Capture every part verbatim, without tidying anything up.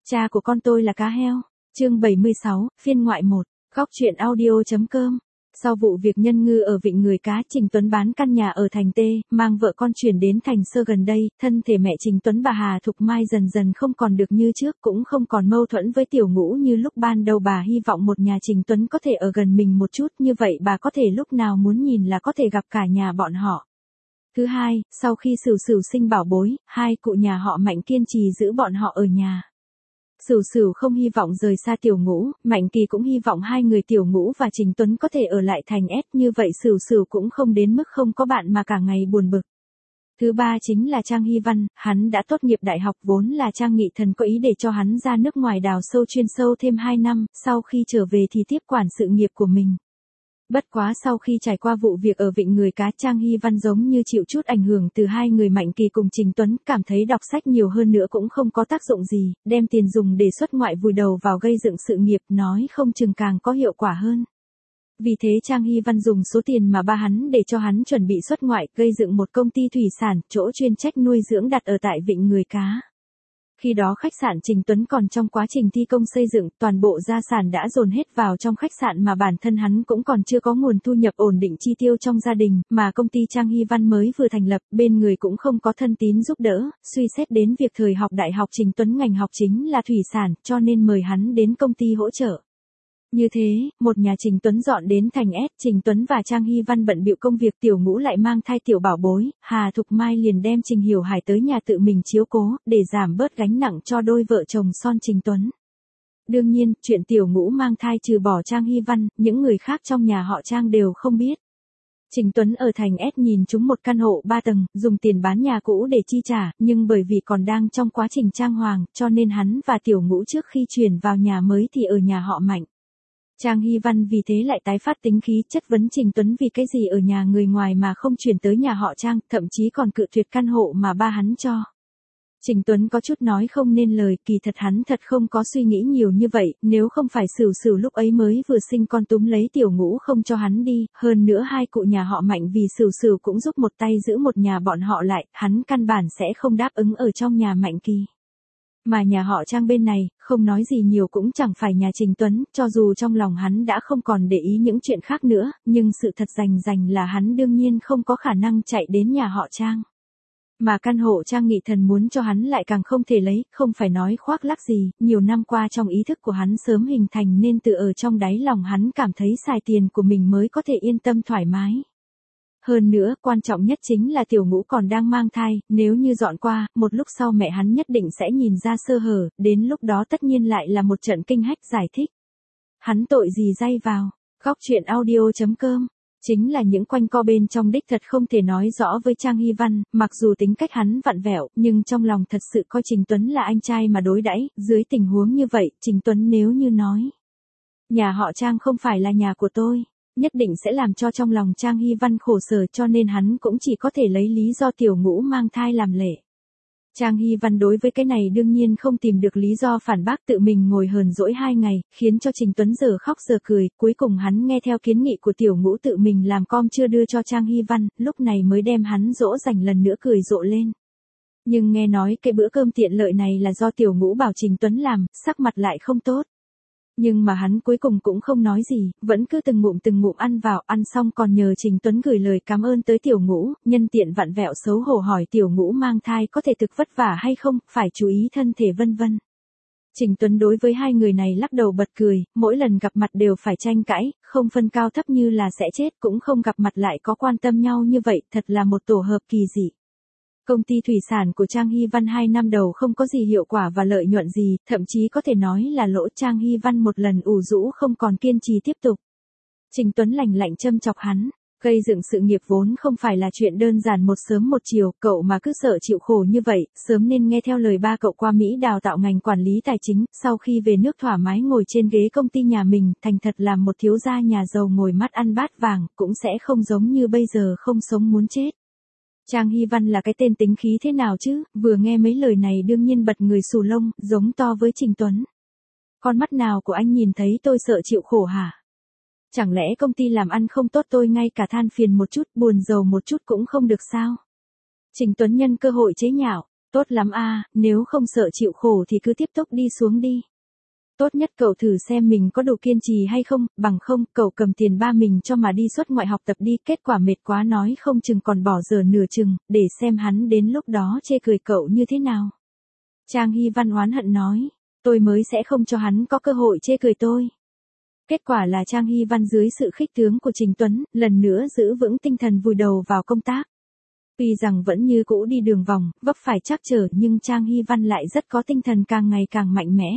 Cha của con tôi là cá heo. Chương bảy mươi sáu, phiên ngoại một. Góc truyện audio.com. Sau vụ việc nhân ngư ở Vịnh Người Cá, Trình Tuấn bán căn nhà ở thành T, mang vợ con chuyển đến thành Sơ gần đây, thân thể mẹ Trình Tuấn bà Hà Thục Mai dần dần không còn được như trước, cũng không còn mâu thuẫn với Tiểu Ngũ như lúc ban đầu. Bà hy vọng một nhà Trình Tuấn có thể ở gần mình một chút, như vậy bà có thể lúc nào muốn nhìn là có thể gặp cả nhà bọn họ. Thứ hai, sau khi Sửu Sửu sinh bảo bối, hai cụ nhà họ Mạnh kiên trì giữ bọn họ ở nhà. Sửu Sửu không hy vọng rời xa Tiểu Ngũ, Mạnh Kỳ cũng hy vọng hai người Tiểu Ngũ và Trình Tuấn có thể ở lại thành S, như vậy Sửu Sửu cũng không đến mức không có bạn mà cả ngày buồn bực. Thứ ba chính là Trang Hy Văn, hắn đã tốt nghiệp đại học, vốn là Trang Nghị Thần có ý để cho hắn ra nước ngoài đào sâu chuyên sâu thêm hai năm, sau khi trở về thì tiếp quản sự nghiệp của mình. Bất quá sau khi trải qua vụ việc ở Vịnh Người Cá, Trang Hy Văn giống như chịu chút ảnh hưởng từ hai người Mạnh Kỳ cùng Trình Tuấn, cảm thấy đọc sách nhiều hơn nữa cũng không có tác dụng gì, đem tiền dùng để xuất ngoại vùi đầu vào gây dựng sự nghiệp, nói không chừng càng có hiệu quả hơn. Vì thế Trang Hy Văn dùng số tiền mà ba hắn để cho hắn chuẩn bị xuất ngoại, gây dựng một công ty thủy sản, chỗ chuyên trách nuôi dưỡng đặt ở tại Vịnh Người Cá. Khi đó khách sạn Trình Tuấn còn trong quá trình thi công xây dựng, toàn bộ gia sản đã dồn hết vào trong khách sạn mà bản thân hắn cũng còn chưa có nguồn thu nhập ổn định chi tiêu trong gia đình, mà công ty Trang Hy Văn mới vừa thành lập, bên người cũng không có thân tín giúp đỡ, suy xét đến việc thời học đại học Trình Tuấn ngành học chính là thủy sản, cho nên mời hắn đến công ty hỗ trợ. Như thế, một nhà Trình Tuấn dọn đến thành S, Trình Tuấn và Trang Hy Văn bận bịu công việc, Tiểu Ngũ lại mang thai tiểu bảo bối, Hà Thục Mai liền đem Trình Hiểu Hải tới nhà tự mình chiếu cố, để giảm bớt gánh nặng cho đôi vợ chồng son Trình Tuấn. Đương nhiên, chuyện Tiểu Ngũ mang thai trừ bỏ Trang Hy Văn, những người khác trong nhà họ Trang đều không biết. Trình Tuấn ở thành S nhìn trúng một căn hộ ba tầng, dùng tiền bán nhà cũ để chi trả, nhưng bởi vì còn đang trong quá trình trang hoàng, cho nên hắn và Tiểu Ngũ trước khi chuyển vào nhà mới thì ở nhà họ Mạnh. Trang Hy Văn vì thế lại tái phát tính khí, chất vấn Trình Tuấn vì cái gì ở nhà người ngoài mà không chuyển tới nhà họ Trang, thậm chí còn cự tuyệt căn hộ mà ba hắn cho. Trình Tuấn có chút nói không nên lời, kỳ thật hắn thật không có suy nghĩ nhiều như vậy, nếu không phải Sửu Sửu lúc ấy mới vừa sinh con túm lấy Tiểu Ngũ không cho hắn đi, hơn nữa hai cụ nhà họ Mạnh vì Sửu Sửu cũng giúp một tay giữ một nhà bọn họ lại, hắn căn bản sẽ không đáp ứng ở trong nhà Mạnh Kỳ. Mà nhà họ Trang bên này, không nói gì nhiều cũng chẳng phải nhà Trình Tuấn, cho dù trong lòng hắn đã không còn để ý những chuyện khác nữa, nhưng sự thật rành rành là hắn đương nhiên không có khả năng chạy đến nhà họ Trang. Mà căn hộ Trang Nghị Thần muốn cho hắn lại càng không thể lấy, không phải nói khoác lác gì, nhiều năm qua trong ý thức của hắn sớm hình thành nên từ ở trong đáy lòng hắn cảm thấy xài tiền của mình mới có thể yên tâm thoải mái. Hơn nữa, quan trọng nhất chính là Tiểu Ngũ còn đang mang thai, nếu như dọn qua, một lúc sau mẹ hắn nhất định sẽ nhìn ra sơ hở, đến lúc đó tất nhiên lại là một trận kinh hách. Giải thích. Hắn tội gì day vào, góc truyện audio.com. Chính là những quanh co bên trong đích thật không thể nói rõ với Trang Hy Văn, mặc dù tính cách hắn vặn vẹo, nhưng trong lòng thật sự coi Trình Tuấn là anh trai mà đối đãi. Dưới tình huống như vậy, Trình Tuấn nếu như nói, nhà họ Trang không phải là nhà của tôi, nhất định sẽ làm cho trong lòng Trang Hy Văn khổ sở, cho nên hắn cũng chỉ có thể lấy lý do Tiểu Ngũ mang thai làm lệ. Trang Hy Văn đối với cái này đương nhiên không tìm được lý do phản bác, tự mình ngồi hờn dỗi hai ngày, khiến cho Trình Tuấn giờ khóc giờ cười, cuối cùng hắn nghe theo kiến nghị của Tiểu Ngũ tự mình làm com chưa đưa cho Trang Hy Văn, lúc này mới đem hắn dỗ dành lần nữa cười rộ lên. Nhưng nghe nói cái bữa cơm tiện lợi này là do Tiểu Ngũ bảo Trình Tuấn làm, sắc mặt lại không tốt. Nhưng mà hắn cuối cùng cũng không nói gì, vẫn cứ từng ngụm từng ngụm ăn vào, ăn xong còn nhờ Trình Tuấn gửi lời cảm ơn tới Tiểu Ngũ, nhân tiện vặn vẹo xấu hổ hỏi Tiểu Ngũ mang thai có thể thực vất vả hay không, phải chú ý thân thể vân vân. Trình Tuấn đối với hai người này lắc đầu bật cười, mỗi lần gặp mặt đều phải tranh cãi, không phân cao thấp như là sẽ chết, cũng không gặp mặt lại có quan tâm nhau như vậy, thật là một tổ hợp kỳ dị. Công ty thủy sản của Trang Hy Văn hai năm đầu không có gì hiệu quả và lợi nhuận gì, thậm chí có thể nói là lỗ. Trang Hy Văn một lần ủ rũ không còn kiên trì tiếp tục. Trình Tuấn lạnh lạnh châm chọc hắn, gây dựng sự nghiệp vốn không phải là chuyện đơn giản một sớm một chiều, cậu mà cứ sợ chịu khổ như vậy, sớm nên nghe theo lời ba cậu qua Mỹ đào tạo ngành quản lý tài chính, sau khi về nước thoải mái ngồi trên ghế công ty nhà mình, thành thật làm một thiếu gia nhà giàu ngồi mắt ăn bát vàng, cũng sẽ không giống như bây giờ không sống muốn chết. Trang Hy Văn là cái tên tính khí thế nào chứ, vừa nghe mấy lời này đương nhiên bật người xù lông, giống to với Trình Tuấn. Con mắt nào của anh nhìn thấy tôi sợ chịu khổ hả? Chẳng lẽ công ty làm ăn không tốt tôi ngay cả than phiền một chút, buồn rầu một chút cũng không được sao? Trình Tuấn nhân cơ hội chế nhạo, Tốt lắm a, nếu không sợ chịu khổ thì cứ tiếp tục đi xuống đi. Tốt nhất cậu thử xem mình có đủ kiên trì hay không, bằng không, cậu cầm tiền ba mình cho mà đi xuất ngoại học tập đi, kết quả mệt quá nói không chừng còn bỏ dở nửa chừng, để xem hắn đến lúc đó chê cười cậu như thế nào. Trang Hy Văn oán hận nói, tôi mới sẽ không cho hắn có cơ hội chê cười tôi. Kết quả là Trang Hy Văn dưới sự khích tướng của Trình Tuấn, lần nữa giữ vững tinh thần vùi đầu vào công tác. Tuy rằng vẫn như cũ đi đường vòng, vấp phải trắc trở nhưng Trang Hy Văn lại rất có tinh thần càng ngày càng mạnh mẽ.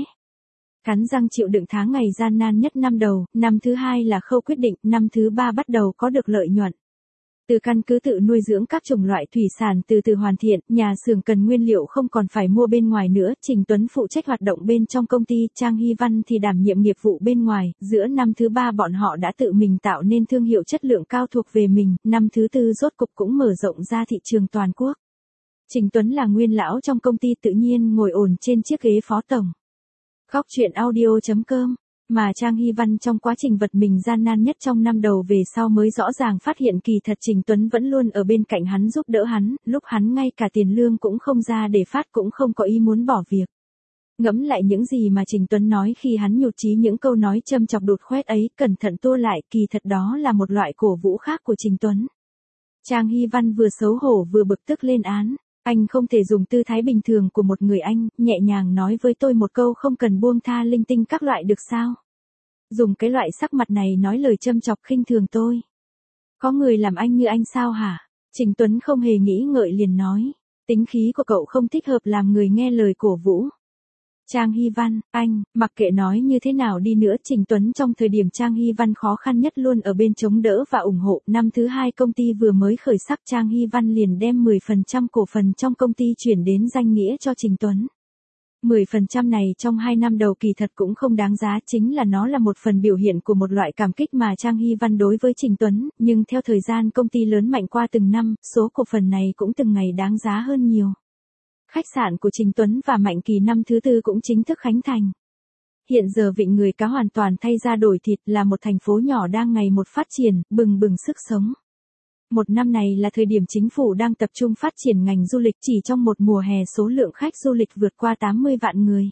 Cắn răng chịu đựng tháng ngày gian nan nhất năm đầu, năm thứ hai là khâu quyết định, năm thứ ba bắt đầu có được lợi nhuận. Từ căn cứ tự nuôi dưỡng các chủng loại thủy sản từ từ hoàn thiện, nhà xưởng cần nguyên liệu không còn phải mua bên ngoài nữa, Trình Tuấn phụ trách hoạt động bên trong công ty, Trang Hy Văn thì đảm nhiệm nghiệp vụ bên ngoài, giữa năm thứ ba bọn họ đã tự mình tạo nên thương hiệu chất lượng cao thuộc về mình, năm thứ tư rốt cục cũng mở rộng ra thị trường toàn quốc. Trình Tuấn là nguyên lão trong công ty tự nhiên ngồi ổn trên chiếc ghế phó tổng. Góc truyện audio chấm com. Mà Trang Hy Văn trong quá trình vật mình gian nan nhất trong năm đầu về sau mới rõ ràng phát hiện kỳ thật Trình Tuấn vẫn luôn ở bên cạnh hắn giúp đỡ hắn, lúc hắn ngay cả tiền lương cũng không ra để phát cũng không có ý muốn bỏ việc. Ngẫm lại những gì mà Trình Tuấn nói khi hắn nhụt chí những câu nói châm chọc đụt khoét ấy, cẩn thận tua lại, kỳ thật đó là một loại cổ vũ khác của Trình Tuấn. Trang Hy Văn vừa xấu hổ vừa bực tức lên án. Anh không thể dùng tư thái bình thường của một người anh, nhẹ nhàng nói với tôi một câu không cần buông tha linh tinh các loại được sao? Dùng cái loại sắc mặt này nói lời châm chọc khinh thường tôi. Có người làm anh như anh sao hả? Trình Tuấn không hề nghĩ ngợi liền nói. Tính khí của cậu không thích hợp làm người nghe lời cổ vũ. Trang Hy Văn, anh, mặc kệ nói như thế nào đi nữa, Trình Tuấn trong thời điểm Trang Hy Văn khó khăn nhất luôn ở bên chống đỡ và ủng hộ. Năm thứ hai công ty vừa mới khởi sắc, Trang Hy Văn liền đem mười phần trăm cổ phần trong công ty chuyển đến danh nghĩa cho Trình Tuấn. mười phần trăm này trong hai năm đầu kỳ thật cũng không đáng giá, chính là nó là một phần biểu hiện của một loại cảm kích mà Trang Hy Văn đối với Trình Tuấn, nhưng theo thời gian công ty lớn mạnh qua từng năm, số cổ phần này cũng từng ngày đáng giá hơn nhiều. Khách sạn của Trình Tuấn và Mạnh Kỳ năm thứ tư cũng chính thức khánh thành. Hiện giờ Vịnh Người Cá hoàn toàn thay ra đổi thịt, là một thành phố nhỏ đang ngày một phát triển, bừng bừng sức sống. Một năm này là thời điểm chính phủ đang tập trung phát triển ngành du lịch, chỉ trong một mùa hè số lượng khách du lịch vượt qua tám mươi vạn người.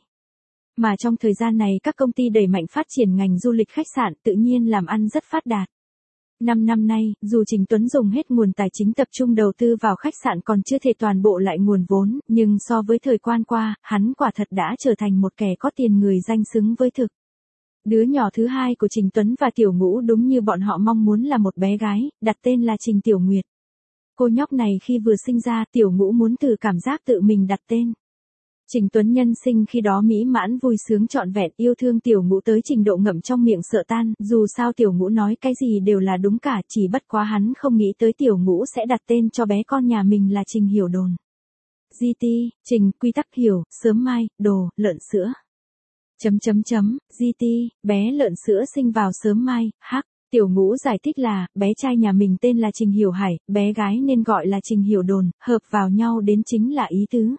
Mà trong thời gian này các công ty đẩy mạnh phát triển ngành du lịch khách sạn tự nhiên làm ăn rất phát đạt. Năm năm nay, dù Trình Tuấn dùng hết nguồn tài chính tập trung đầu tư vào khách sạn còn chưa thể toàn bộ lại nguồn vốn, nhưng so với thời quan qua, hắn quả thật đã trở thành một kẻ có tiền người danh xứng với thực. Đứa nhỏ thứ hai của Trình Tuấn và Tiểu Ngũ đúng như bọn họ mong muốn là một bé gái, đặt tên là Trình Tiểu Nguyệt. Cô nhóc này khi vừa sinh ra, Tiểu Ngũ muốn từ cảm giác tự mình đặt tên. Trình Tuấn nhân sinh khi đó mỹ mãn vui sướng trọn vẹn, yêu thương Tiểu Ngũ tới trình độ ngậm trong miệng sợ tan, dù sao Tiểu Ngũ nói cái gì đều là đúng cả, chỉ bất quá hắn không nghĩ tới Tiểu Ngũ sẽ đặt tên cho bé con nhà mình là Trình Hiểu Đồn. giê tê, Trình, quy tắc hiểu, sớm mai, đồ, lợn sữa. Chấm chấm chấm, giê tê, bé lợn sữa sinh vào sớm mai, hắc. Tiểu Ngũ giải thích là, bé trai nhà mình tên là Trình Hiểu Hải, bé gái nên gọi là Trình Hiểu Đồn, hợp vào nhau đến chính là ý tứ.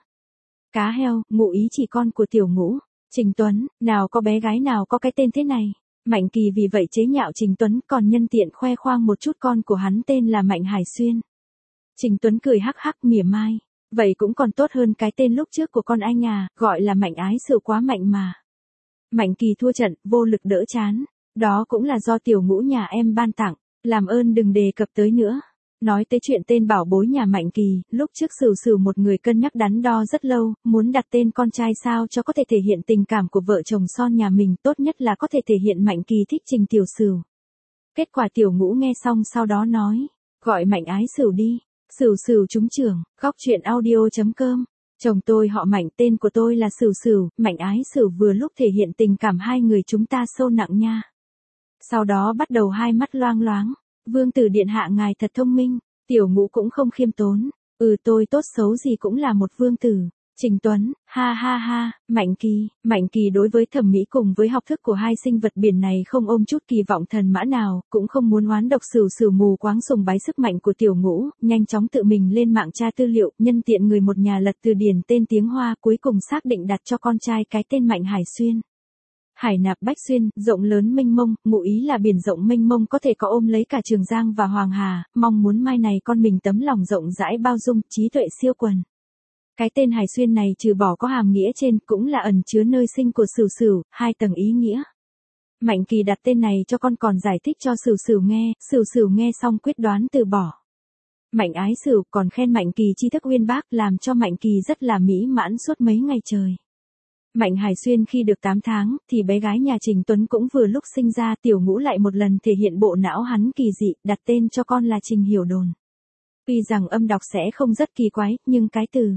Cá heo, ngụ ý chỉ con của Tiểu Ngũ. Trình Tuấn, nào có bé gái nào có cái tên thế này. Mạnh Kỳ vì vậy chế nhạo Trình Tuấn, còn nhân tiện khoe khoang một chút con của hắn tên là Mạnh Hải Xuyên. Trình Tuấn cười hắc hắc mỉa mai. Vậy cũng còn tốt hơn cái tên lúc trước của con anh à, gọi là Mạnh Ái Sự quá mạnh mà. Mạnh Kỳ thua trận, vô lực đỡ chán. Đó cũng là do Tiểu Ngũ nhà em ban tặng, làm ơn đừng đề cập tới nữa. Nói tới chuyện tên bảo bối nhà Mạnh Kỳ, lúc trước Sửu Sửu một người cân nhắc đắn đo rất lâu, muốn đặt tên con trai sao cho có thể thể hiện tình cảm của vợ chồng son nhà mình, tốt nhất là có thể thể hiện Mạnh Kỳ thích Trình Tiểu Sửu. Kết quả Tiểu Ngũ nghe xong sau đó nói, gọi Mạnh Ái Sửu đi. Sửu Sửu trúng trưởng, góc truyện audio chấm com. Chồng tôi họ Mạnh, tên của tôi là Sửu Sửu, Mạnh Ái Sửu vừa lúc thể hiện tình cảm hai người chúng ta sâu nặng nha. Sau đó bắt đầu hai mắt loang loáng. Vương tử điện hạ ngài thật thông minh. Tiểu Ngũ cũng không khiêm tốn. Ừ, tôi tốt xấu gì cũng là một vương tử. Trình Tuấn, ha ha ha. Mạnh Kỳ, Mạnh Kỳ đối với thẩm mỹ cùng với học thức của hai sinh vật biển này không ôm chút kỳ vọng thần mã nào, cũng không muốn oán độc Sửu Sửu mù quáng sùng bái sức mạnh của Tiểu Ngũ, nhanh chóng tự mình lên mạng tra tư liệu, nhân tiện người một nhà lật từ điển tên tiếng Hoa, cuối cùng xác định đặt cho con trai cái tên Mạnh Hải Xuyên. Hải nạp bách xuyên, rộng lớn mênh mông, ngụ ý là biển rộng mênh mông có thể có ôm lấy cả Trường Giang và Hoàng Hà, mong muốn mai này con mình tấm lòng rộng rãi bao dung, trí tuệ siêu quần. Cái tên Hải Xuyên này trừ bỏ có hàm nghĩa trên cũng là ẩn chứa nơi sinh của Sửu Sửu, hai tầng ý nghĩa. Mạnh Kỳ đặt tên này cho con còn giải thích cho Sửu Sửu nghe, Sửu Sửu nghe xong quyết đoán từ bỏ. Mạnh ái Sửu còn khen Mạnh Kỳ tri thức uyên bác làm cho Mạnh Kỳ rất là mỹ mãn suốt mấy ngày trời. Mạnh Hải Xuyên khi được tám tháng thì bé gái nhà Trình Tuấn cũng vừa lúc sinh ra, Tiểu Ngũ lại một lần thể hiện bộ não hắn kỳ dị, đặt tên cho con là Trình Hiểu Đồn. Tuy rằng âm đọc sẽ không rất kỳ quái, nhưng cái từ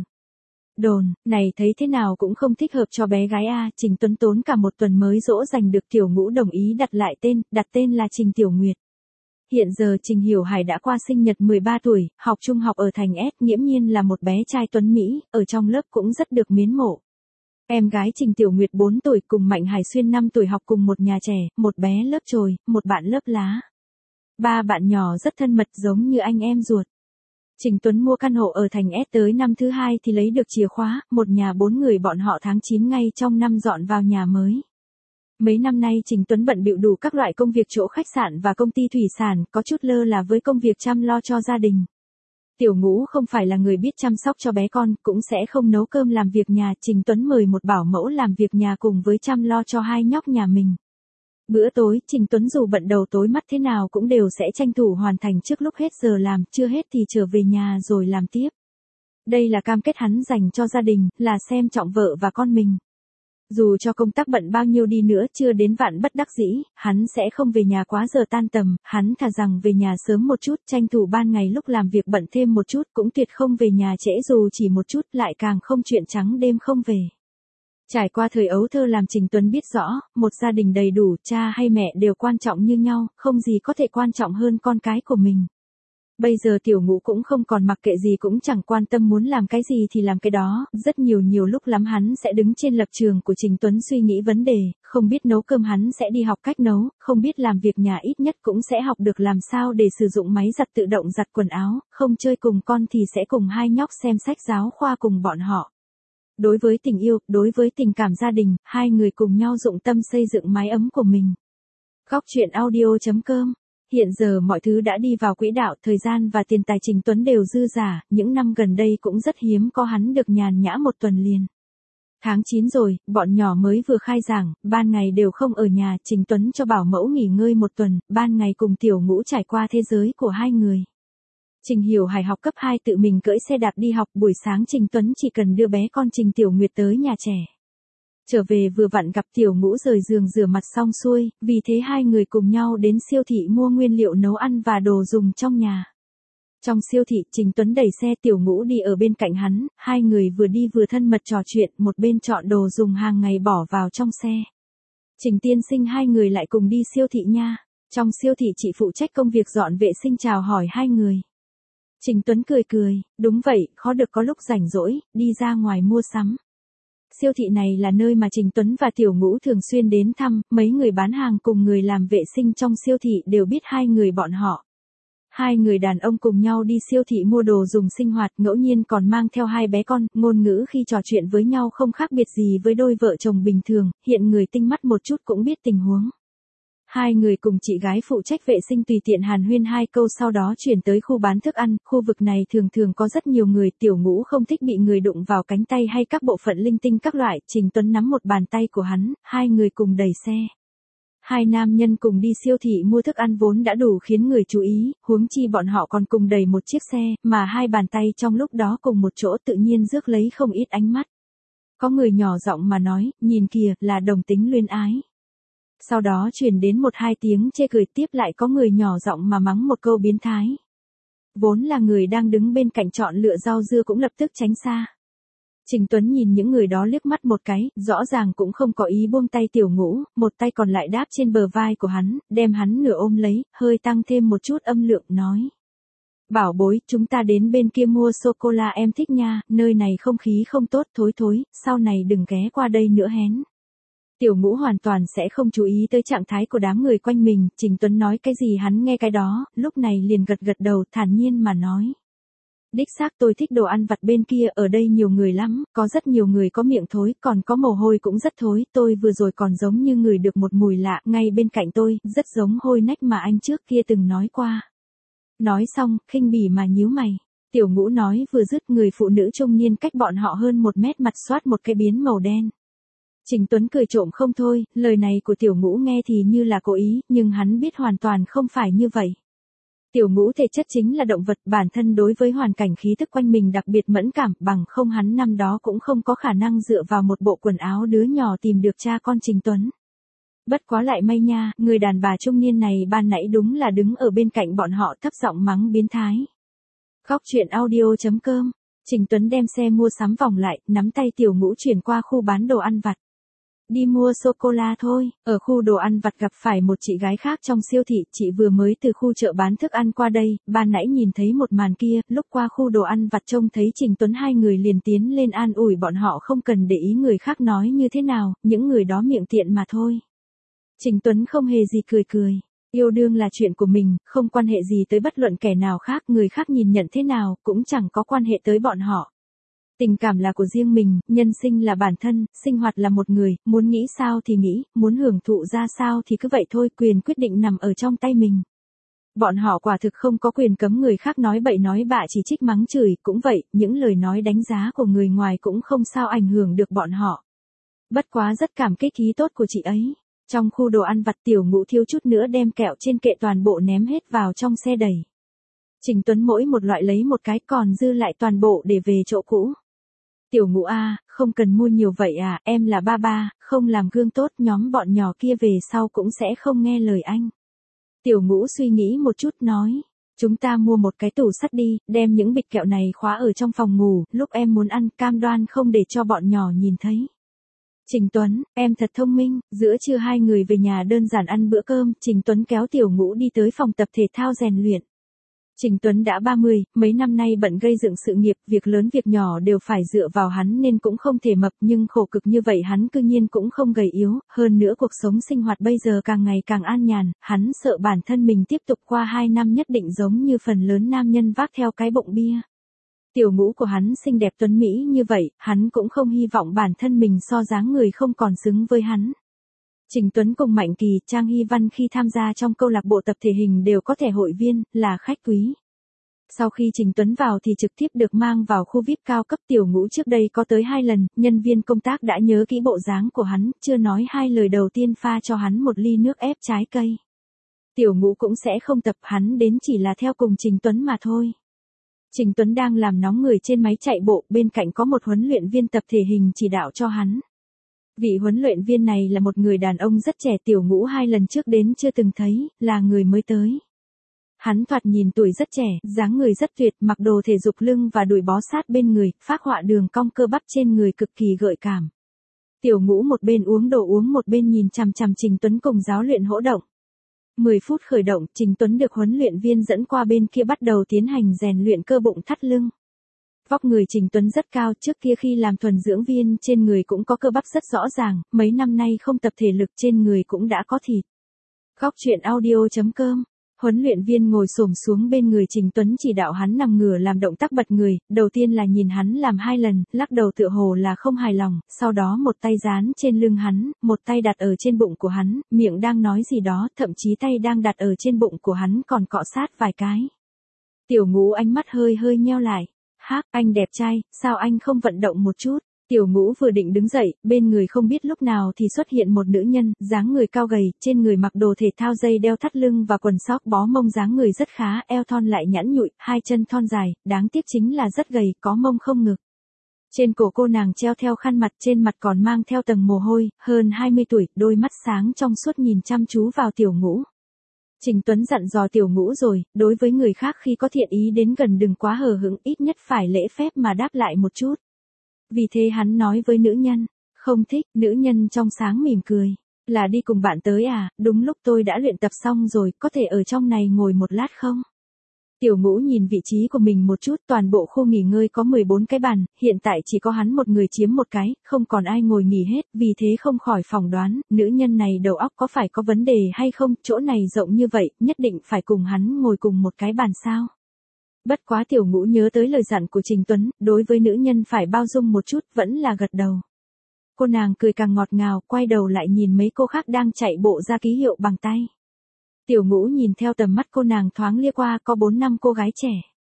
Đồn này thấy thế nào cũng không thích hợp cho bé gái a. Trình Tuấn tốn cả một tuần mới dỗ dành được Tiểu Ngũ đồng ý đặt lại tên, đặt tên là Trình Tiểu Nguyệt. Hiện giờ Trình Hiểu Hải đã qua sinh nhật mười ba tuổi, học trung học ở thành S, nghiễm nhiên là một bé trai tuấn Mỹ, ở trong lớp cũng rất được mến mộ. Em gái Trình Tiểu Nguyệt bốn tuổi cùng Mạnh Hải Xuyên năm tuổi học cùng một nhà trẻ, một bé lớp chồi, một bạn lớp lá. Ba bạn nhỏ rất thân mật giống như anh em ruột. Trình Tuấn mua căn hộ ở thành S tới năm thứ hai thì lấy được chìa khóa, một nhà bốn người bọn họ tháng chín ngay trong năm dọn vào nhà mới. Mấy năm nay Trình Tuấn bận bịu đủ các loại công việc chỗ khách sạn và công ty thủy sản, có chút lơ là với công việc chăm lo cho gia đình. Tiểu Ngũ không phải là người biết chăm sóc cho bé con, cũng sẽ không nấu cơm làm việc nhà, Trình Tuấn mời một bảo mẫu làm việc nhà cùng với chăm lo cho hai nhóc nhà mình. Bữa tối, Trình Tuấn dù bận đầu tối mắt thế nào cũng đều sẽ tranh thủ hoàn thành trước lúc hết giờ làm, chưa hết thì trở về nhà rồi làm tiếp. Đây là cam kết hắn dành cho gia đình, là xem trọng vợ và con mình. Dù cho công tác bận bao nhiêu đi nữa, chưa đến vạn bất đắc dĩ, hắn sẽ không về nhà quá giờ tan tầm, hắn thà rằng về nhà sớm một chút, tranh thủ ban ngày lúc làm việc bận thêm một chút, cũng tuyệt không về nhà trễ dù chỉ một chút, lại càng không chuyện trắng đêm không về. Trải qua thời ấu thơ làm Trình Tuấn biết rõ, một gia đình đầy đủ, cha hay mẹ đều quan trọng như nhau, không gì có thể quan trọng hơn con cái của mình. Bây giờ Tiểu Ngũ cũng không còn mặc kệ gì, cũng chẳng quan tâm muốn làm cái gì thì làm cái đó, rất nhiều nhiều lúc lắm hắn sẽ đứng trên lập trường của Trình Tuấn suy nghĩ vấn đề, không biết nấu cơm hắn sẽ đi học cách nấu, không biết làm việc nhà ít nhất cũng sẽ học được làm sao để sử dụng máy giặt tự động giặt quần áo, không chơi cùng con thì sẽ cùng hai nhóc xem sách giáo khoa cùng bọn họ. Đối với tình yêu, đối với tình cảm gia đình, hai người cùng nhau dụng tâm xây dựng mái ấm của mình. Góc truyện audio chấm com. Hiện giờ mọi thứ đã đi vào quỹ đạo, thời gian và tiền tài Trình Tuấn đều dư dả, những năm gần đây cũng rất hiếm có hắn được nhàn nhã một tuần liền. Tháng chín rồi, bọn nhỏ mới vừa khai giảng, ban ngày đều không ở nhà, Trình Tuấn cho bảo mẫu nghỉ ngơi một tuần, ban ngày cùng Tiểu Ngũ trải qua thế giới của hai người. Trình Hiểu Hải học cấp hai tự mình cưỡi xe đạp đi học, buổi sáng Trình Tuấn chỉ cần đưa bé con Trình Tiểu Nguyệt tới nhà trẻ. Trở về vừa vặn gặp Tiểu Ngũ rời giường rửa mặt xong xuôi, vì thế hai người cùng nhau đến siêu thị mua nguyên liệu nấu ăn và đồ dùng trong nhà. Trong siêu thị, Trình Tuấn đẩy xe, Tiểu Ngũ đi ở bên cạnh hắn, hai người vừa đi vừa thân mật trò chuyện, một bên chọn đồ dùng hàng ngày bỏ vào trong xe. Trình tiên sinh, hai người lại cùng đi siêu thị nha. Trong siêu thị chị phụ trách công việc dọn vệ sinh chào hỏi hai người. Trình Tuấn cười cười, đúng vậy, khó được có lúc rảnh rỗi, đi ra ngoài mua sắm. Siêu thị này là nơi mà Trình Tuấn và Tiểu Ngũ thường xuyên đến thăm, mấy người bán hàng cùng người làm vệ sinh trong siêu thị đều biết hai người bọn họ. Hai người đàn ông cùng nhau đi siêu thị mua đồ dùng sinh hoạt, ngẫu nhiên còn mang theo hai bé con, ngôn ngữ khi trò chuyện với nhau không khác biệt gì với đôi vợ chồng bình thường, hiện người tinh mắt một chút cũng biết tình huống. Hai người cùng chị gái phụ trách vệ sinh tùy tiện hàn huyên hai câu, sau đó chuyển tới khu bán thức ăn, khu vực này thường thường có rất nhiều người, Tiểu Ngũ không thích bị người đụng vào cánh tay hay các bộ phận linh tinh các loại, Trình Tuấn nắm một bàn tay của hắn, hai người cùng đẩy xe. Hai nam nhân cùng đi siêu thị mua thức ăn vốn đã đủ khiến người chú ý, huống chi bọn họ còn cùng đẩy một chiếc xe, mà hai bàn tay trong lúc đó cùng một chỗ tự nhiên rước lấy không ít ánh mắt. Có người nhỏ giọng mà nói, nhìn kìa, là đồng tính luyến ái. Sau đó truyền đến một hai tiếng chê cười, tiếp lại có người nhỏ giọng mà mắng một câu biến thái. Vốn là người đang đứng bên cạnh chọn lựa rau dưa cũng lập tức tránh xa. Trình Tuấn nhìn những người đó liếc mắt một cái, rõ ràng cũng không có ý buông tay Tiểu Ngũ, một tay còn lại đáp trên bờ vai của hắn, đem hắn nửa ôm lấy, hơi tăng thêm một chút âm lượng nói. Bảo bối, chúng ta đến bên kia mua sô-cô-la em thích nha, nơi này không khí không tốt, thối thối, sau này đừng ghé qua đây nữa hén. Tiểu Ngũ hoàn toàn sẽ không chú ý tới trạng thái của đám người quanh mình, Trình Tuấn nói cái gì hắn nghe cái đó, lúc này liền gật gật đầu thản nhiên mà nói. Đích xác tôi thích đồ ăn vặt bên kia, ở đây nhiều người lắm, có rất nhiều người có miệng thối, còn có mồ hôi cũng rất thối, tôi vừa rồi còn giống như ngửi được một mùi lạ, ngay bên cạnh tôi, rất giống hôi nách mà anh trước kia từng nói qua. Nói xong, khinh bỉ mà nhíu mày. Tiểu Ngũ nói vừa dứt, người phụ nữ trung niên cách bọn họ hơn một mét mặt xoát một cái biến màu đen. Trình Tuấn cười trộm không thôi, lời này của Tiểu Ngũ nghe thì như là cố ý, nhưng hắn biết hoàn toàn không phải như vậy. Tiểu Ngũ thể chất chính là động vật, bản thân đối với hoàn cảnh khí thức quanh mình đặc biệt mẫn cảm, bằng không hắn năm đó cũng không có khả năng dựa vào một bộ quần áo đứa nhỏ tìm được cha con Trình Tuấn. Bất quá lại may nha, người đàn bà trung niên này ban nãy đúng là đứng ở bên cạnh bọn họ thấp giọng mắng biến thái. Góc truyện audio chấm com. Trình Tuấn đem xe mua sắm vòng lại, nắm tay Tiểu Ngũ chuyển qua khu bán đồ ăn vặt. Đi mua sô-cô-la thôi. Ở khu đồ ăn vặt gặp phải một chị gái khác trong siêu thị, chị vừa mới từ khu chợ bán thức ăn qua đây, ban nãy nhìn thấy một màn kia, lúc qua khu đồ ăn vặt trông thấy Trình Tuấn, hai người liền tiến lên an ủi bọn họ không cần để ý người khác nói như thế nào, những người đó miệng tiện mà thôi. Trình Tuấn không hề gì, cười cười. Yêu đương là chuyện của mình, không quan hệ gì tới bất luận kẻ nào khác, người khác nhìn nhận thế nào, cũng chẳng có quan hệ tới bọn họ. Tình cảm là của riêng mình, nhân sinh là bản thân, sinh hoạt là một người, muốn nghĩ sao thì nghĩ, muốn hưởng thụ ra sao thì cứ vậy thôi, quyền quyết định nằm ở trong tay mình. Bọn họ quả thực không có quyền cấm người khác nói bậy nói bạ, chỉ trích mắng chửi, cũng vậy, những lời nói đánh giá của người ngoài cũng không sao ảnh hưởng được bọn họ. Bất quá rất cảm kích ý tốt của chị ấy. Trong khu đồ ăn vặt, Tiểu Ngũ thiếu chút nữa đem kẹo trên kệ toàn bộ ném hết vào trong xe đẩy. Trình Tuấn mỗi một loại lấy một cái, còn dư lại toàn bộ để về chỗ cũ. Tiểu Ngũ a, không cần mua nhiều vậy à, em là ba ba, không làm gương tốt, nhóm bọn nhỏ kia về sau cũng sẽ không nghe lời anh. Tiểu Ngũ suy nghĩ một chút nói, chúng ta mua một cái tủ sắt đi, đem những bịch kẹo này khóa ở trong phòng ngủ, lúc em muốn ăn cam đoan không để cho bọn nhỏ nhìn thấy. Trình Tuấn, em thật thông minh. Giữa trưa hai người về nhà đơn giản ăn bữa cơm, Trình Tuấn kéo Tiểu Ngũ đi tới phòng tập thể thao rèn luyện. Trình Tuấn đã ba mươi, mấy năm nay bận gây dựng sự nghiệp, việc lớn việc nhỏ đều phải dựa vào hắn nên cũng không thể mập, nhưng khổ cực như vậy hắn cư nhiên cũng không gầy yếu, hơn nữa cuộc sống sinh hoạt bây giờ càng ngày càng an nhàn, hắn sợ bản thân mình tiếp tục qua hai năm nhất định giống như phần lớn nam nhân vác theo cái bụng bia. Tiểu Ngũ của hắn xinh đẹp tuấn mỹ như vậy, hắn cũng không hy vọng bản thân mình so dáng người không còn xứng với hắn. Trình Tuấn cùng Mạnh Kỳ, Trang Hy Văn khi tham gia trong câu lạc bộ tập thể hình đều có thẻ hội viên, là khách quý. Sau khi Trình Tuấn vào thì trực tiếp được mang vào khu vi ai pi cao cấp. Tiểu Ngũ trước đây có tới hai lần, nhân viên công tác đã nhớ kỹ bộ dáng của hắn, chưa nói hai lời đầu tiên pha cho hắn một ly nước ép trái cây. Tiểu Ngũ cũng sẽ không tập, hắn đến chỉ là theo cùng Trình Tuấn mà thôi. Trình Tuấn đang làm nóng người trên máy chạy bộ, bên cạnh có một huấn luyện viên tập thể hình chỉ đạo cho hắn. Vị huấn luyện viên này là một người đàn ông rất trẻ, Tiểu Ngũ hai lần trước đến chưa từng thấy, là người mới tới. Hắn thoạt nhìn tuổi rất trẻ, dáng người rất tuyệt, mặc đồ thể dục lưng và đùi bó sát bên người, phác họa đường cong cơ bắp trên người cực kỳ gợi cảm. Tiểu Ngũ một bên uống đồ uống một bên nhìn chằm chằm Trình Tuấn cùng giáo luyện hỗ động. mười phút khởi động, Trình Tuấn được huấn luyện viên dẫn qua bên kia bắt đầu tiến hành rèn luyện cơ bụng thắt lưng. Vóc người Trình Tuấn rất cao, trước kia khi làm thuần dưỡng viên trên người cũng có cơ bắp rất rõ ràng, mấy năm nay không tập thể lực trên người cũng đã có thịt. Góc truyện audio chấm com. Huấn luyện viên ngồi xổm xuống bên người Trình Tuấn chỉ đạo hắn nằm ngửa làm động tác bật người, đầu tiên là nhìn hắn làm hai lần, lắc đầu tựa hồ là không hài lòng, sau đó một tay dán trên lưng hắn, một tay đặt ở trên bụng của hắn, miệng đang nói gì đó, thậm chí tay đang đặt ở trên bụng của hắn còn cọ sát vài cái. Tiểu Ngũ ánh mắt hơi hơi nheo lại. Hác, anh đẹp trai, sao anh không vận động một chút? Tiểu Ngũ vừa định đứng dậy, bên người không biết lúc nào thì xuất hiện một nữ nhân, dáng người cao gầy, trên người mặc đồ thể thao dây đeo thắt lưng và quần sóc bó mông, dáng người rất khá, eo thon lại nhẵn nhụi, hai chân thon dài, đáng tiếc chính là rất gầy, có mông không ngực. Trên cổ cô nàng treo theo khăn mặt, trên mặt còn mang theo tầng mồ hôi, hơn hai mươi tuổi, đôi mắt sáng trong suốt nhìn chăm chú vào Tiểu Ngũ. Trình Tuấn dặn dò Tiểu Ngũ rồi, đối với người khác khi có thiện ý đến gần đừng quá hờ hững, ít nhất phải lễ phép mà đáp lại một chút. Vì thế hắn nói với nữ nhân, không thích, nữ nhân trong sáng mỉm cười, là đi cùng bạn tới à, đúng lúc tôi đã luyện tập xong rồi, có thể ở trong này ngồi một lát không? Tiểu Ngũ nhìn vị trí của mình một chút, toàn bộ khu nghỉ ngơi có mười bốn cái bàn, hiện tại chỉ có hắn một người chiếm một cái, không còn ai ngồi nghỉ hết, vì thế không khỏi phỏng đoán, nữ nhân này đầu óc có phải có vấn đề hay không, chỗ này rộng như vậy, nhất định phải cùng hắn ngồi cùng một cái bàn sao? Bất quá Tiểu Ngũ nhớ tới lời dặn của Trình Tuấn, đối với nữ nhân phải bao dung một chút, vẫn là gật đầu. Cô nàng cười càng ngọt ngào, quay đầu lại nhìn mấy cô khác đang chạy bộ ra ký hiệu bằng tay. Tiểu Ngũ nhìn theo tầm mắt cô nàng thoáng lia qua, có bốn năm cô gái trẻ.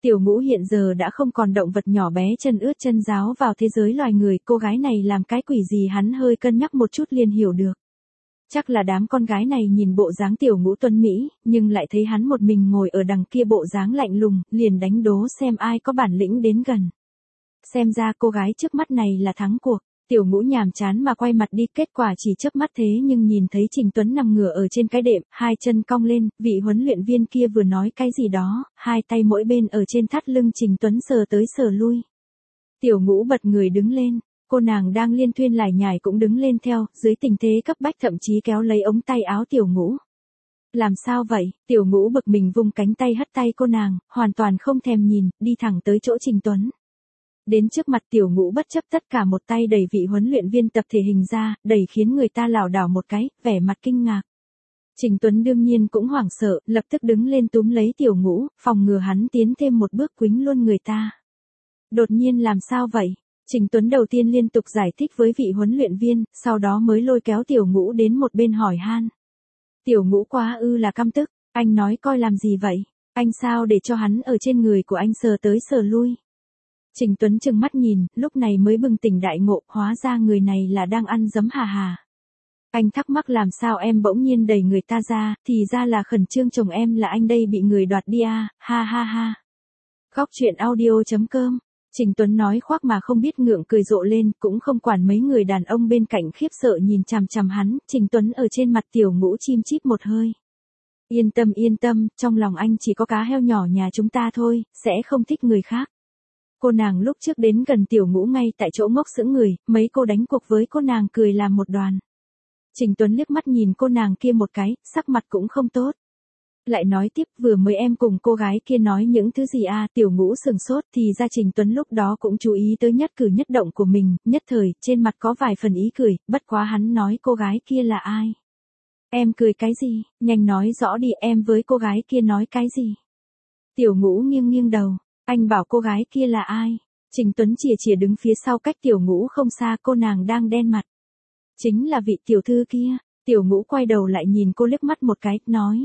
Tiểu Ngũ hiện giờ đã không còn động vật nhỏ bé chân ướt chân ráo vào thế giới loài người, cô gái này làm cái quỷ gì hắn hơi cân nhắc một chút liền hiểu được. Chắc là đám con gái này nhìn bộ dáng Tiểu Ngũ tuấn mỹ, nhưng lại thấy hắn một mình ngồi ở đằng kia bộ dáng lạnh lùng, liền đánh đố xem ai có bản lĩnh đến gần. Xem ra cô gái trước mắt này là thắng cuộc. Tiểu Ngũ nhàm chán mà quay mặt đi, kết quả chỉ chớp mắt thế nhưng nhìn thấy Trình Tuấn nằm ngửa ở trên cái đệm, hai chân cong lên, vị huấn luyện viên kia vừa nói cái gì đó, hai tay mỗi bên ở trên thắt lưng Trình Tuấn sờ tới sờ lui. Tiểu Ngũ bật người đứng lên, cô nàng đang liên thuyên lải nhải cũng đứng lên theo, dưới tình thế cấp bách thậm chí kéo lấy ống tay áo Tiểu Ngũ. Làm sao vậy? Tiểu Ngũ bực mình vung cánh tay hất tay cô nàng, hoàn toàn không thèm nhìn, đi thẳng tới chỗ Trình Tuấn. Đến trước mặt Tiểu Ngũ bất chấp tất cả một tay đẩy vị huấn luyện viên tập thể hình ra, đẩy khiến người ta lảo đảo một cái, vẻ mặt kinh ngạc. Trình Tuấn đương nhiên cũng hoảng sợ, lập tức đứng lên túm lấy Tiểu Ngũ, phòng ngừa hắn tiến thêm một bước quýnh luôn người ta. Đột nhiên làm sao vậy? Trình Tuấn đầu tiên liên tục giải thích với vị huấn luyện viên, sau đó mới lôi kéo Tiểu Ngũ đến một bên hỏi han. Tiểu Ngũ quá ư là căm tức, anh nói coi làm gì vậy? Anh sao để cho hắn ở trên người của anh sờ tới sờ lui? Trình Tuấn trừng mắt nhìn, lúc này mới bừng tỉnh đại ngộ, hóa ra người này là đang ăn dấm hà hà. Anh thắc mắc làm sao em bỗng nhiên đẩy người ta ra, thì ra là khẩn trương chồng em là anh đây bị người đoạt đi à, ha ha ha. Góc truyện audio chấm com. Trình Tuấn nói khoác mà không biết ngượng cười rộ lên, cũng không quản mấy người đàn ông bên cạnh khiếp sợ nhìn chằm chằm hắn, Trình Tuấn ở trên mặt Tiểu Ngũ chim chít một hơi. Yên tâm yên tâm, trong lòng anh chỉ có cá heo nhỏ nhà chúng ta thôi, sẽ không thích người khác. Cô nàng lúc trước đến gần Tiểu Ngũ ngay tại chỗ ngốc sững người, mấy cô đánh cuộc với cô nàng cười làm một đoàn. Trình Tuấn liếc mắt nhìn cô nàng kia một cái, sắc mặt cũng không tốt. Lại nói tiếp, vừa mới em cùng cô gái kia nói những thứ gì à, Tiểu Ngũ sừng sốt, thì ra Trình Tuấn lúc đó cũng chú ý tới nhất cử nhất động của mình, nhất thời, trên mặt có vài phần ý cười, bất quá hắn nói cô gái kia là ai. Em cười cái gì, nhanh nói rõ đi, em với cô gái kia nói cái gì. Tiểu Ngũ nghiêng nghiêng đầu, anh bảo cô gái kia là ai. Trình Tuấn chìa chìa đứng phía sau cách Tiểu Ngũ không xa, cô nàng đang đen mặt. Chính là vị tiểu thư kia. Tiểu Ngũ quay đầu lại nhìn cô liếc mắt một cái, nói.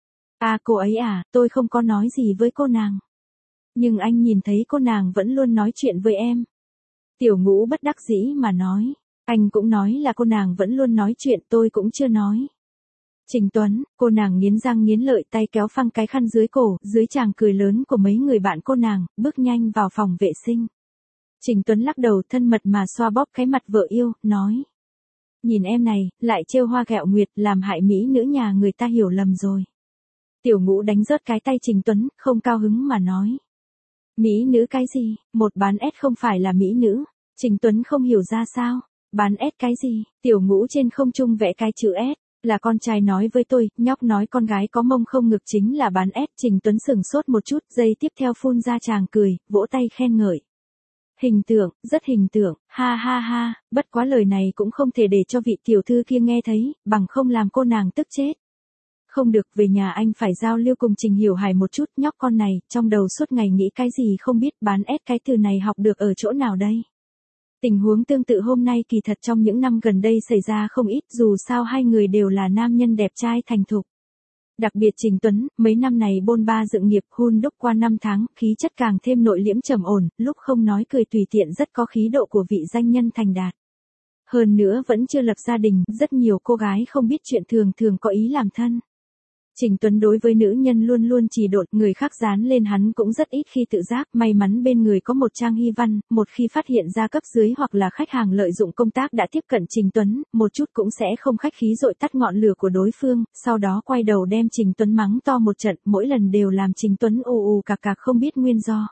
À cô ấy à, tôi không có nói gì với cô nàng. Nhưng anh nhìn thấy cô nàng vẫn luôn nói chuyện với em. Tiểu Ngũ bất đắc dĩ mà nói. Anh cũng nói là cô nàng vẫn luôn nói chuyện, tôi cũng chưa nói. Trình Tuấn, cô nàng nghiến răng nghiến lợi, tay kéo phăng cái khăn dưới cổ, dưới chàng cười lớn của mấy người bạn cô nàng, bước nhanh vào phòng vệ sinh. Trình Tuấn lắc đầu thân mật mà xoa bóp cái mặt vợ yêu, nói. Nhìn em này, lại trêu hoa ghẹo nguyệt, làm hại mỹ nữ nhà người ta hiểu lầm rồi. Tiểu Ngũ đánh rớt cái tay Trình Tuấn, không cao hứng mà nói. Mỹ nữ cái gì, một bán S không phải là mỹ nữ. Trình Tuấn không hiểu ra sao, bán S cái gì, Tiểu Ngũ trên không trung vẽ cái chữ S. Là con trai nói với tôi, nhóc nói con gái có mông không ngực chính là bán S. Trình Tuấn sừng sốt một chút, giây tiếp theo phun ra chàng cười, vỗ tay khen ngợi. Hình tượng, rất hình tượng, ha ha ha, bất quá lời này cũng không thể để cho vị tiểu thư kia nghe thấy, bằng không làm cô nàng tức chết. Không được, về nhà anh phải giao lưu cùng Trình Hiểu Hải một chút, nhóc con này, trong đầu suốt ngày nghĩ cái gì không biết, bán S cái từ này học được ở chỗ nào đây. Tình huống tương tự hôm nay kỳ thật trong những năm gần đây xảy ra không ít, dù sao hai người đều là nam nhân đẹp trai thành thục. Đặc biệt Trình Tuấn, mấy năm này bôn ba dựng nghiệp hun đúc qua năm tháng, khí chất càng thêm nội liễm trầm ổn, lúc không nói cười tùy tiện rất có khí độ của vị danh nhân thành đạt. Hơn nữa vẫn chưa lập gia đình, rất nhiều cô gái không biết chuyện thường thường có ý làm thân. Trình Tuấn đối với nữ nhân luôn luôn trì độn, người khác dán lên hắn cũng rất ít khi tự giác, may mắn bên người có một Trang Hy Văn, một khi phát hiện ra cấp dưới hoặc là khách hàng lợi dụng công tác đã tiếp cận Trình Tuấn, một chút cũng sẽ không khách khí dội tắt ngọn lửa của đối phương, sau đó quay đầu đem Trình Tuấn mắng to một trận, mỗi lần đều làm Trình Tuấn ù ù cạc cạc không biết nguyên do.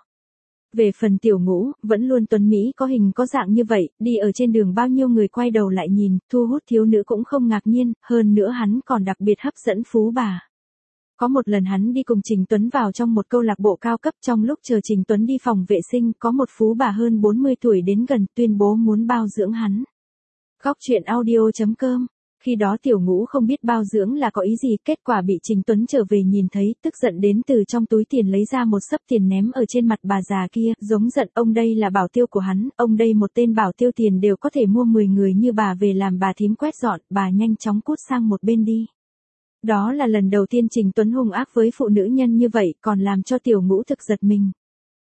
Về phần Tiểu Ngũ, vẫn luôn tuấn Mỹ có hình có dạng như vậy, đi ở trên đường bao nhiêu người quay đầu lại nhìn, thu hút thiếu nữ cũng không ngạc nhiên, hơn nữa hắn còn đặc biệt hấp dẫn phú bà. Có một lần hắn đi cùng Trình Tuấn vào trong một câu lạc bộ cao cấp, trong lúc chờ Trình Tuấn đi phòng vệ sinh, có một phú bà hơn bốn mươi tuổi đến gần, tuyên bố muốn bao dưỡng hắn. Góc truyện audio chấm com. Khi đó Tiểu Ngũ không biết bao dưỡng là có ý gì, kết quả bị Trình Tuấn trở về nhìn thấy, tức giận đến từ trong túi tiền lấy ra một xấp tiền ném ở trên mặt bà già kia, giống giận, ông đây là bảo tiêu của hắn, ông đây một tên bảo tiêu tiền đều có thể mua mười người như bà về làm bà thím quét dọn, bà nhanh chóng cút sang một bên đi. Đó là lần đầu tiên Trình Tuấn hung ác với phụ nữ nhân như vậy, còn làm cho Tiểu Ngũ thực giật mình.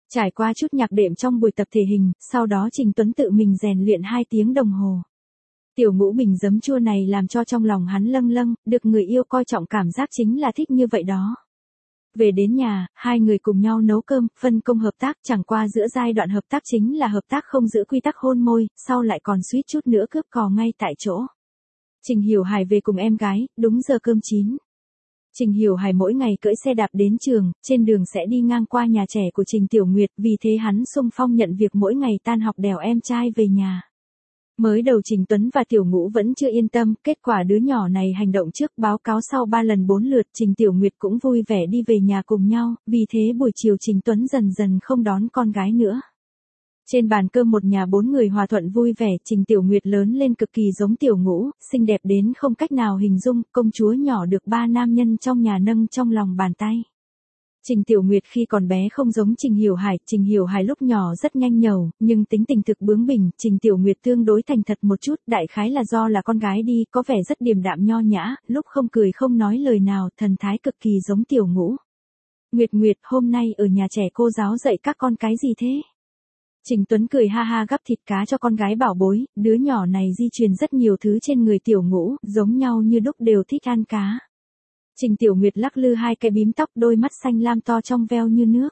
Trải qua chút nhạc đệm trong buổi tập thể hình, sau đó Trình Tuấn tự mình rèn luyện hai tiếng đồng hồ. Tiểu ngũ bình giấm chua này làm cho trong lòng hắn lâng lâng, được người yêu coi trọng cảm giác chính là thích như vậy đó. Về đến nhà, hai người cùng nhau nấu cơm, phân công hợp tác, chẳng qua giữa giai đoạn hợp tác chính là hợp tác không giữ quy tắc hôn môi, sau lại còn suýt chút nữa cướp cò ngay tại chỗ. Trình Hiểu Hải về cùng em gái, đúng giờ cơm chín. Trình Hiểu Hải mỗi ngày cưỡi xe đạp đến trường, trên đường sẽ đi ngang qua nhà trẻ của Trình Tiểu Nguyệt, vì thế hắn xung phong nhận việc mỗi ngày tan học đèo em trai về nhà. Mới đầu Trình Tuấn và Tiểu Ngũ vẫn chưa yên tâm, kết quả đứa nhỏ này hành động trước báo cáo sau ba lần bốn lượt, Trình Tiểu Nguyệt cũng vui vẻ đi về nhà cùng nhau, vì thế buổi chiều Trình Tuấn dần dần không đón con gái nữa. Trên bàn cơm một nhà bốn người hòa thuận vui vẻ, Trình Tiểu Nguyệt lớn lên cực kỳ giống Tiểu Ngũ, xinh đẹp đến không cách nào hình dung, công chúa nhỏ được ba nam nhân trong nhà nâng trong lòng bàn tay. Trình Tiểu Nguyệt khi còn bé không giống Trình Hiểu Hải, Trình Hiểu Hải lúc nhỏ rất nhanh nhẩu, nhưng tính tình thực bướng bỉnh, Trình Tiểu Nguyệt tương đối thành thật một chút, đại khái là do là con gái đi, có vẻ rất điềm đạm nho nhã, lúc không cười không nói lời nào, thần thái cực kỳ giống Tiểu Ngũ. Nguyệt Nguyệt, hôm nay ở nhà trẻ cô giáo dạy các con cái gì thế? Trình Tuấn cười ha ha gắp thịt cá cho con gái bảo bối, đứa nhỏ này di truyền rất nhiều thứ trên người Tiểu Ngũ, giống nhau như đúc đều thích ăn cá. Trình Tiểu Nguyệt lắc lư hai cái bím tóc, đôi mắt xanh lam to trong veo như nước.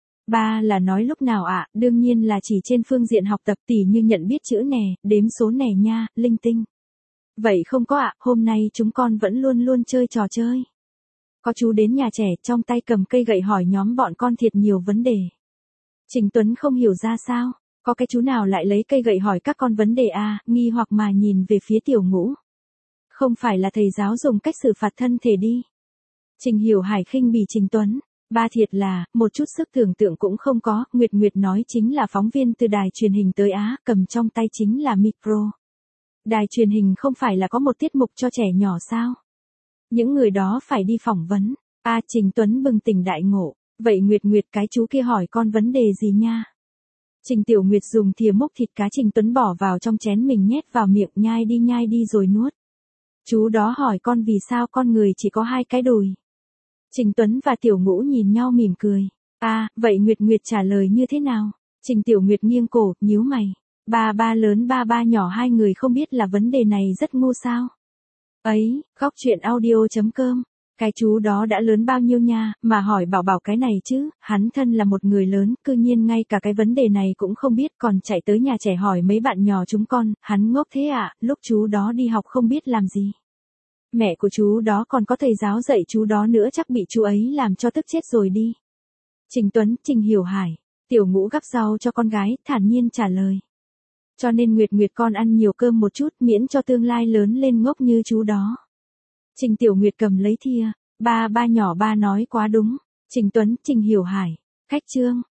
Ba là nói lúc nào ạ, à? Đương nhiên là chỉ trên phương diện học tập, tỉ như nhận biết chữ nè, đếm số nè nha, linh tinh. Vậy không có ạ, à, hôm nay chúng con vẫn luôn luôn chơi trò chơi. Có chú đến nhà trẻ, trong tay cầm cây gậy hỏi nhóm bọn con thiệt nhiều vấn đề. Trình Tuấn không hiểu ra sao, có cái chú nào lại lấy cây gậy hỏi các con vấn đề à, nghi hoặc mà nhìn về phía Tiểu Ngũ. Không phải là thầy giáo dùng cách xử phạt thân thể đi. Trình Hiểu Hải khinh bỉ Trình Tuấn, ba thiệt là, một chút sức tưởng tượng cũng không có, Nguyệt Nguyệt nói chính là phóng viên từ đài truyền hình tới Á, cầm trong tay chính là micro. Đài truyền hình không phải là có một tiết mục cho trẻ nhỏ sao? Những người đó phải đi phỏng vấn. A à, Trình Tuấn bừng tỉnh đại ngộ, vậy Nguyệt Nguyệt cái chú kia hỏi con vấn đề gì nha? Trình Tiểu Nguyệt dùng thìa múc thịt cá Trình Tuấn bỏ vào trong chén mình nhét vào miệng, nhai đi nhai đi rồi nuốt. Chú đó hỏi con vì sao con người chỉ có hai cái đùi. Trình Tuấn và Tiểu Ngũ nhìn nhau mỉm cười. À, vậy Nguyệt Nguyệt trả lời như thế nào? Trình Tiểu Nguyệt nghiêng cổ, nhíu mày. Ba ba lớn ba ba nhỏ hai người không biết là vấn đề này rất ngu sao? Ấy, góc chuyện audio chấm com. Cái chú đó đã lớn bao nhiêu nha, mà hỏi bảo bảo cái này chứ, hắn thân là một người lớn, cư nhiên ngay cả cái vấn đề này cũng không biết, còn chạy tới nhà trẻ hỏi mấy bạn nhỏ chúng con, hắn ngốc thế ạ, à, lúc chú đó đi học không biết làm gì. Mẹ của chú đó còn có thầy giáo dạy chú đó nữa, chắc bị chú ấy làm cho tức chết rồi đi. Trình Tuấn, Trình Hiểu Hải, Tiểu Ngũ gắp rau cho con gái, thản nhiên trả lời. Cho nên Nguyệt Nguyệt con ăn nhiều cơm một chút, miễn cho tương lai lớn lên ngốc như chú đó. Trình Tiểu Nguyệt cầm lấy thìa, ba ba nhỏ ba nói quá đúng. Trình Tuấn, Trình Hiểu Hải, khách trương.